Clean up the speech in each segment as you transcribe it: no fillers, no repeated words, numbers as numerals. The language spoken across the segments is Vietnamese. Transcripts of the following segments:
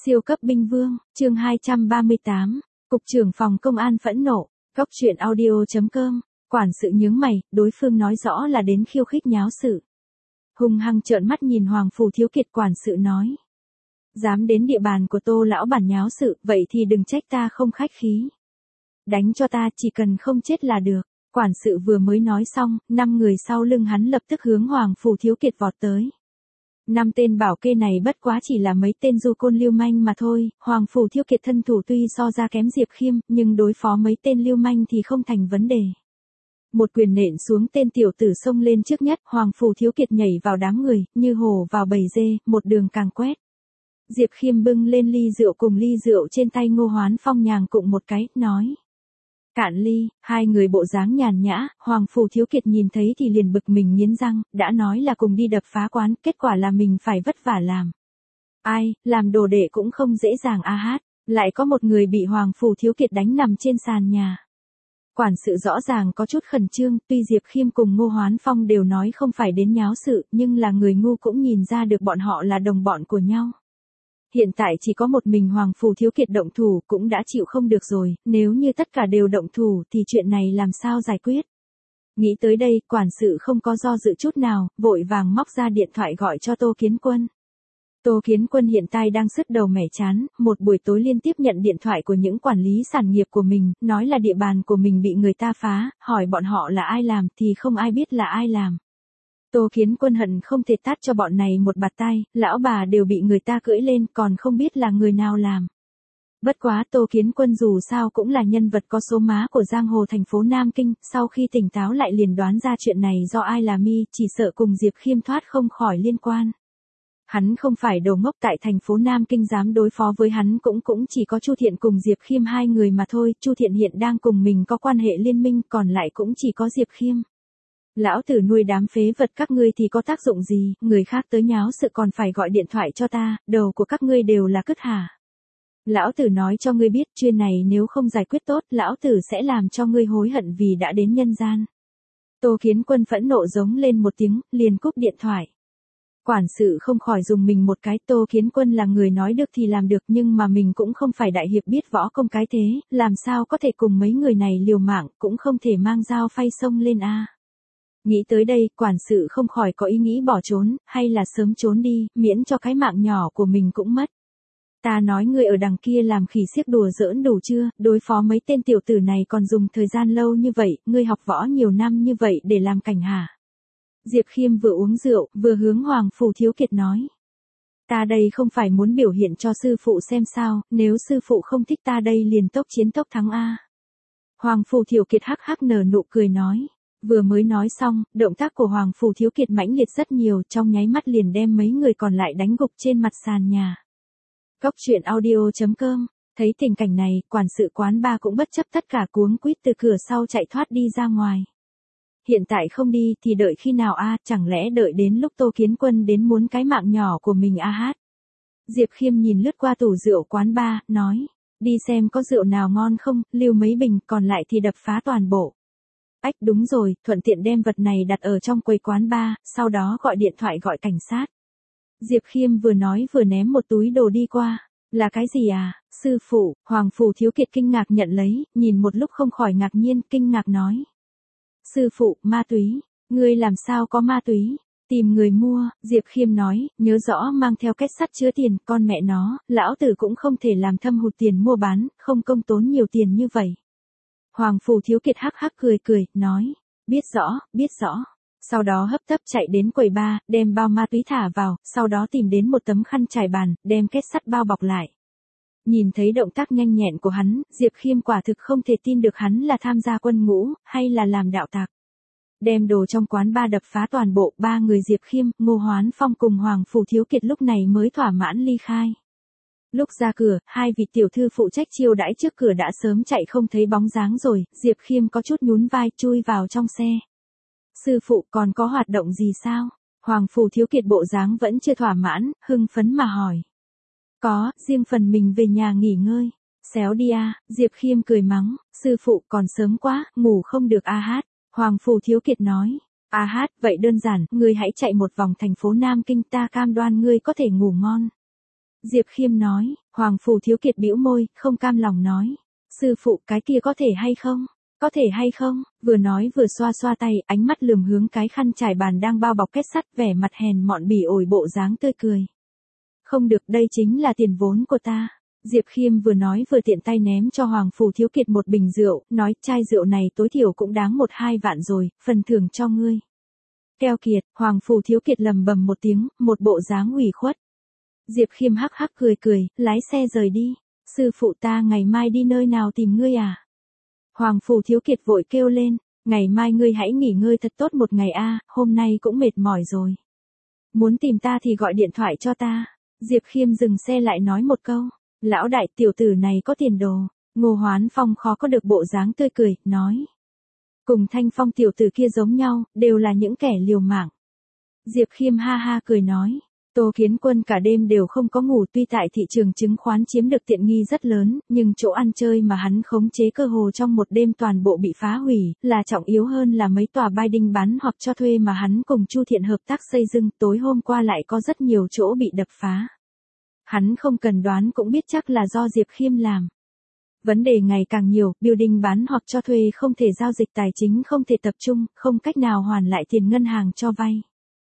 Siêu cấp binh vương, chương 238, Cục trưởng phòng công an phẫn nộ, Cốc truyện audio.com, quản sự nhướng mày, đối phương nói rõ là đến khiêu khích nháo sự. Hung hăng trợn mắt nhìn Hoàng Phủ Thiếu Kiệt, quản sự nói. Dám đến địa bàn của Tô lão bản nháo sự, vậy thì đừng trách ta không khách khí. Đánh cho ta, chỉ cần không chết là được. Quản sự vừa mới nói xong, 5 người sau lưng hắn lập tức hướng Hoàng Phủ Thiếu Kiệt vọt tới. 5 tên bảo kê này bất quá chỉ là mấy tên du côn lưu manh mà thôi, Hoàng Phủ Thiếu Kiệt thân thủ tuy so ra kém Diệp Khiêm, nhưng đối phó mấy tên lưu manh thì không thành vấn đề. Một quyền nện xuống, tên tiểu tử xông lên trước nhất, Hoàng Phủ Thiếu Kiệt nhảy vào đám người, như hổ vào bầy dê, một đường càng quét. Diệp Khiêm bưng lên ly rượu cùng ly rượu trên tay Ngô Hoán Phong nhàng cụng một cái, nói. Cạn ly, hai người bộ dáng nhàn nhã, Hoàng Phủ Thiếu Kiệt nhìn thấy thì liền bực mình nghiến răng, đã nói là cùng đi đập phá quán, kết quả là mình phải vất vả làm. Ai, làm đồ đệ cũng không dễ dàng a hát, lại có một người bị Hoàng Phủ Thiếu Kiệt đánh nằm trên sàn nhà. Quản sự rõ ràng có chút khẩn trương, tuy Diệp Khiêm cùng Ngô Hoán Phong đều nói không phải đến nháo sự, nhưng là người ngu cũng nhìn ra được bọn họ là đồng bọn của nhau. Hiện tại chỉ có một mình Hoàng Phủ Thiếu Kiệt động thủ cũng đã chịu không được rồi, nếu như tất cả đều động thủ thì chuyện này làm sao giải quyết. Nghĩ tới đây, quản sự không có do dự chút nào, vội vàng móc ra điện thoại gọi cho Tô Kiến Quân. Tô Kiến Quân hiện tại đang sứt đầu mẻ chán, một buổi tối liên tiếp nhận điện thoại của những quản lý sản nghiệp của mình, nói là địa bàn của mình bị người ta phá, hỏi bọn họ là ai làm thì không ai biết là ai làm. Tô Kiến Quân hận không thể tát cho bọn này một bạt tai, lão bà đều bị người ta cưỡi lên còn không biết là người nào làm. Bất quá Tô Kiến Quân dù sao cũng là nhân vật có số má của giang hồ thành phố Nam Kinh, sau khi tỉnh táo lại liền đoán ra chuyện này do ai làm chỉ sợ cùng Diệp Khiêm thoát không khỏi liên quan. Hắn không phải đồ ngốc, tại thành phố Nam Kinh dám đối phó với hắn cũng chỉ có Chu Thiện cùng Diệp Khiêm hai người mà thôi, Chu Thiện hiện đang cùng mình có quan hệ liên minh, còn lại cũng chỉ có Diệp Khiêm. Lão tử nuôi đám phế vật các ngươi thì có tác dụng gì, người khác tới nháo sự còn phải gọi điện thoại cho ta, đầu của các ngươi đều là cứt hả? Lão tử nói cho ngươi biết, chuyện này nếu không giải quyết tốt, lão tử sẽ làm cho ngươi hối hận vì đã đến nhân gian. Tô Kiến Quân phẫn nộ giống lên một tiếng, liền cúp điện thoại. Quản sự không khỏi dùng mình một cái, Tô Kiến Quân là người nói được thì làm được, nhưng mà mình cũng không phải đại hiệp biết võ công cái thế, làm sao có thể cùng mấy người này liều mạng, cũng không thể mang dao phay sông lên a. Nghĩ tới đây, quản sự không khỏi có ý nghĩ bỏ trốn, hay là sớm trốn đi, miễn cho cái mạng nhỏ của mình cũng mất. Ta nói ngươi ở đằng kia làm khỉ xiếc đùa giỡn đủ chưa, đối phó mấy tên tiểu tử này còn dùng thời gian lâu như vậy, ngươi học võ nhiều năm như vậy để làm cảnh hả? Diệp Khiêm vừa uống rượu, vừa hướng Hoàng Phủ Thiếu Kiệt nói. Ta đây không phải muốn biểu hiện cho sư phụ xem sao, nếu sư phụ không thích ta đây liền tốc chiến tốc thắng a. Hoàng Phủ Thiếu Kiệt hắc hắc nở nụ cười nói. Vừa mới nói xong, động tác của Hoàng Phủ Thiếu Kiệt mãnh liệt rất nhiều, trong nháy mắt liền đem mấy người còn lại đánh gục trên mặt sàn nhà. Cốc truyện audio.com, thấy tình cảnh này, quản sự quán bar cũng bất chấp tất cả cuống quýt từ cửa sau chạy thoát đi ra ngoài. Hiện tại không đi thì đợi khi nào a, chẳng lẽ đợi đến lúc Tô Kiến Quân đến muốn cái mạng nhỏ của mình a hát. Diệp Khiêm nhìn lướt qua tủ rượu quán bar, nói, đi xem có rượu nào ngon không, lưu mấy bình, còn lại thì đập phá toàn bộ. Ách đúng rồi, thuận tiện đem vật này đặt ở trong quầy quán bar, sau đó gọi điện thoại gọi cảnh sát. Diệp Khiêm vừa nói vừa ném một túi đồ đi qua. Là cái gì à, sư phụ? Hoàng Phủ Thiếu Kiệt kinh ngạc nhận lấy, nhìn một lúc không khỏi ngạc nhiên, kinh ngạc nói. Sư phụ, ma túy, ngươi làm sao có ma túy? Tìm người mua, Diệp Khiêm nói, nhớ rõ mang theo két sắt chứa tiền, con mẹ nó, lão tử cũng không thể làm thâm hụt tiền mua bán, không công tốn nhiều tiền như vậy. Hoàng Phủ Thiếu Kiệt hắc hắc cười, nói, biết rõ. Sau đó hấp tấp chạy đến quầy bar, đem bao ma túy thả vào, sau đó tìm đến một tấm khăn trải bàn, đem két sắt bao bọc lại. Nhìn thấy động tác nhanh nhẹn của hắn, Diệp Khiêm quả thực không thể tin được hắn là tham gia quân ngũ, hay là làm đạo tặc. Đem đồ trong quán bar đập phá toàn bộ, 3 người Diệp Khiêm, Ngô Hoán Phong cùng Hoàng Phủ Thiếu Kiệt lúc này mới thỏa mãn ly khai. Lúc ra cửa, 2 vị tiểu thư phụ trách chiêu đãi trước cửa đã sớm chạy không thấy bóng dáng rồi, Diệp Khiêm có chút nhún vai chui vào trong xe. Sư phụ còn có hoạt động gì sao? Hoàng Phủ Thiếu Kiệt bộ dáng vẫn chưa thỏa mãn, hưng phấn mà hỏi. Có, riêng phần mình về nhà nghỉ ngơi. Xéo đi a, Diệp Khiêm cười mắng, sư phụ còn sớm quá, ngủ không được a hát. Hoàng Phủ Thiếu Kiệt nói, a hát, vậy đơn giản, ngươi hãy chạy một vòng thành phố Nam Kinh, ta cam đoan ngươi có thể ngủ ngon. Diệp Khiêm nói, Hoàng Phủ Thiếu Kiệt bĩu môi, không cam lòng nói. Sư phụ, cái kia có thể hay không? Có thể hay không? Vừa nói vừa xoa xoa tay, ánh mắt lườm hướng cái khăn trải bàn đang bao bọc kết sắt, vẻ mặt hèn mọn bỉ ổi bộ dáng tươi cười. Không được, đây chính là tiền vốn của ta. Diệp Khiêm vừa nói vừa tiện tay ném cho Hoàng Phủ Thiếu Kiệt một bình rượu, nói chai rượu này tối thiểu cũng đáng 1-2 vạn rồi, phần thưởng cho ngươi. Keo kiệt, Hoàng Phủ Thiếu Kiệt lầm bầm một tiếng, một bộ dáng ủy khuất. Diệp Khiêm hắc hắc cười cười, lái xe rời đi. Sư phụ, ta ngày mai đi nơi nào tìm ngươi à? Hoàng Phủ Thiếu Kiệt vội kêu lên, ngày mai ngươi hãy nghỉ ngơi thật tốt một ngày a, hôm nay cũng mệt mỏi rồi. Muốn tìm ta thì gọi điện thoại cho ta. Diệp Khiêm dừng xe lại nói một câu, lão đại, tiểu tử này có tiền đồ. Ngô Hoán Phong khó có được bộ dáng tươi cười, nói. Cùng Thanh Phong tiểu tử kia giống nhau, đều là những kẻ liều mạng. Diệp Khiêm ha ha cười nói. Tô Kiến Quân cả đêm đều không có ngủ, tuy tại thị trường chứng khoán chiếm được tiện nghi rất lớn, nhưng chỗ ăn chơi mà hắn khống chế cơ hồ trong một đêm toàn bộ bị phá hủy, là trọng yếu hơn là mấy tòa building bán hoặc cho thuê mà hắn cùng Chu Thiện hợp tác xây dựng, tối hôm qua lại có rất nhiều chỗ bị đập phá. Hắn không cần đoán cũng biết chắc là do Diệp Khiêm làm. Vấn đề ngày càng nhiều, building bán hoặc cho thuê không thể giao dịch tài chính, không thể tập trung, không cách nào hoàn lại tiền ngân hàng cho vay.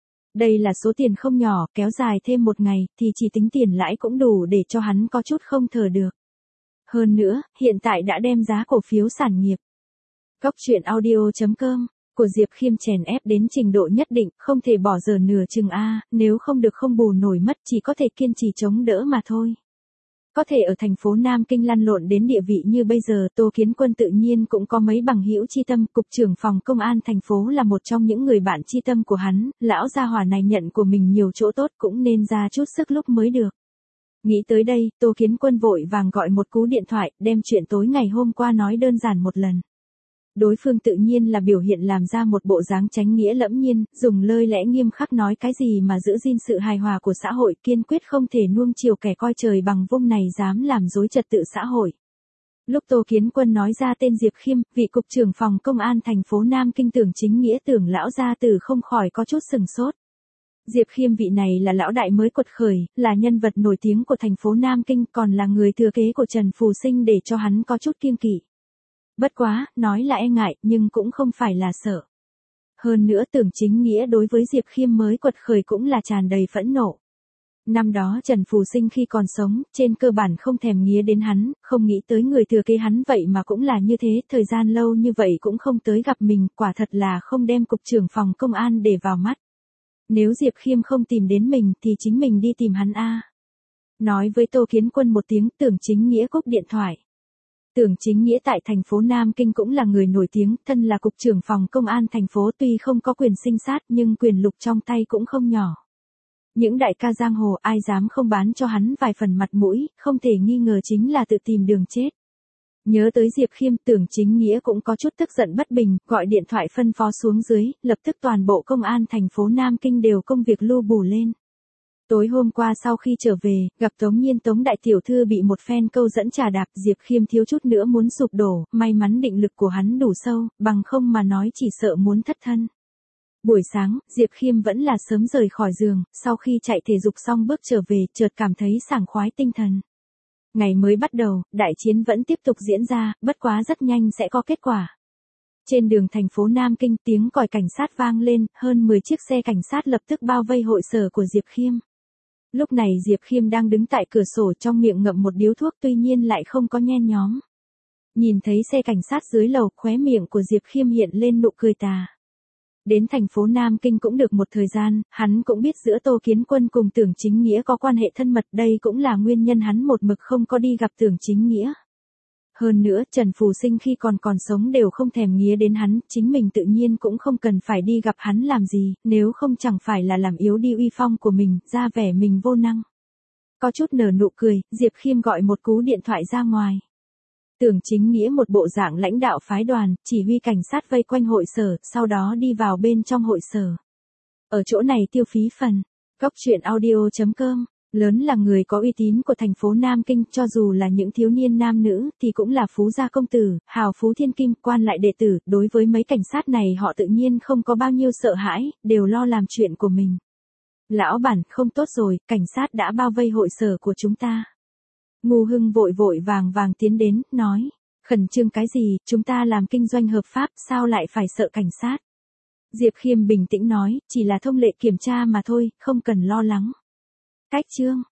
Đây là số tiền không nhỏ, kéo dài thêm một ngày, thì chỉ tính tiền lãi cũng đủ để cho hắn có chút không thở được. Hơn nữa, hiện tại đã đem giá cổ phiếu sản nghiệp. Góc truyện audio.com của Diệp Khiêm chèn ép đến trình độ nhất định, không thể bỏ giờ nửa chừng a, nếu không được không bù nổi mất, chỉ có thể kiên trì chống đỡ mà thôi. Có thể ở thành phố Nam Kinh lăn lộn đến địa vị như bây giờ, Tô Kiến Quân tự nhiên cũng có mấy bằng hữu chi tâm, cục trưởng phòng công an thành phố là một trong những người bạn chi tâm của hắn, lão gia hỏa này nhận của mình nhiều chỗ tốt cũng nên ra chút sức lúc mới được. Nghĩ tới đây, Tô Kiến Quân vội vàng gọi một cú điện thoại, đem chuyện tối ngày hôm qua nói đơn giản một lần. Đối phương tự nhiên là biểu hiện làm ra một bộ dáng chánh nghĩa lẫm nhiên, dùng lời lẽ nghiêm khắc nói cái gì mà giữ gìn sự hài hòa của xã hội, kiên quyết không thể nuông chiều kẻ coi trời bằng vung này dám làm rối trật tự xã hội. Lúc Tô Kiến Quân nói ra tên Diệp Khiêm, vị cục trưởng phòng công an thành phố Nam Kinh Tưởng Chính Nghĩa Tưởng lão gia tử không khỏi có chút sừng sốt. Diệp Khiêm vị này là lão đại mới quật khởi, là nhân vật nổi tiếng của thành phố Nam Kinh, còn là người thừa kế của Trần Phù Sinh, để cho hắn có chút kiêng kỵ. Bất quá, nói là e ngại, nhưng cũng không phải là sợ. Hơn nữa Tưởng Chính Nghĩa đối với Diệp Khiêm mới quật khởi cũng là tràn đầy phẫn nộ. Năm đó Trần Phù Sinh khi còn sống, trên cơ bản không thèm nghía đến hắn, không nghĩ tới người thừa kế hắn vậy mà cũng là như thế, thời gian lâu như vậy cũng không tới gặp mình, quả thật là không đem cục trưởng phòng công an để vào mắt. Nếu Diệp Khiêm không tìm đến mình thì chính mình đi tìm hắn a. Nói với Tô Kiến Quân một tiếng, Tưởng Chính Nghĩa cúp điện thoại. Tưởng Chính Nghĩa tại thành phố Nam Kinh cũng là người nổi tiếng, thân là cục trưởng phòng công an thành phố, tuy không có quyền sinh sát nhưng quyền lực trong tay cũng không nhỏ. Những đại ca giang hồ ai dám không bán cho hắn vài phần mặt mũi, không thể nghi ngờ chính là tự tìm đường chết. Nhớ tới Diệp Khiêm, Tưởng Chính Nghĩa cũng có chút tức giận bất bình, gọi điện thoại phân phó xuống dưới, lập tức toàn bộ công an thành phố Nam Kinh đều công việc lu bù lên. Tối hôm qua sau khi trở về, gặp Tống Nhiên Tống đại tiểu thư bị một phen câu dẫn trà đạp, Diệp Khiêm thiếu chút nữa muốn sụp đổ, may mắn định lực của hắn đủ sâu, bằng không mà nói chỉ sợ muốn thất thân. Buổi sáng, Diệp Khiêm vẫn là sớm rời khỏi giường, sau khi chạy thể dục xong bước trở về, chợt cảm thấy sảng khoái tinh thần. Ngày mới bắt đầu, đại chiến vẫn tiếp tục diễn ra, bất quá rất nhanh sẽ có kết quả. Trên đường thành phố Nam Kinh, tiếng còi cảnh sát vang lên, hơn 10 chiếc xe cảnh sát lập tức bao vây hội sở của Diệp Khiêm. Lúc này Diệp Khiêm đang đứng tại cửa sổ, trong miệng ngậm một điếu thuốc, tuy nhiên lại không có nhen nhóm. Nhìn thấy xe cảnh sát dưới lầu, khóe miệng của Diệp Khiêm hiện lên nụ cười tà. Đến thành phố Nam Kinh cũng được một thời gian, hắn cũng biết giữa Tô Kiến Quân cùng Tưởng Chính Nghĩa có quan hệ thân mật, đây cũng là nguyên nhân hắn một mực không có đi gặp Tưởng Chính Nghĩa. Hơn nữa, Trần Phù Sinh khi còn sống đều không thèm nghía đến hắn, chính mình tự nhiên cũng không cần phải đi gặp hắn làm gì, nếu không chẳng phải là làm yếu đi uy phong của mình, ra vẻ mình vô năng. Có chút nở nụ cười, Diệp Khiêm gọi một cú điện thoại ra ngoài. Tưởng Chính Nghĩa một bộ dạng lãnh đạo phái đoàn, chỉ huy cảnh sát vây quanh hội sở, sau đó đi vào bên trong hội sở. Ở chỗ này tiêu phí phần. Góc truyện audio.com, lớn là người có uy tín của thành phố Nam Kinh, cho dù là những thiếu niên nam nữ, thì cũng là phú gia công tử, hào phú thiên kim, quan lại đệ tử, đối với mấy cảnh sát này họ tự nhiên không có bao nhiêu sợ hãi, đều lo làm chuyện của mình. Lão bản, không tốt rồi, cảnh sát đã bao vây hội sở của chúng ta. Ngô Hưng vội vội vàng vàng tiến đến, nói. Khẩn trương cái gì, chúng ta làm kinh doanh hợp pháp, sao lại phải sợ cảnh sát? Diệp Khiêm bình tĩnh nói, chỉ là thông lệ kiểm tra mà thôi, không cần lo lắng. Cách chương.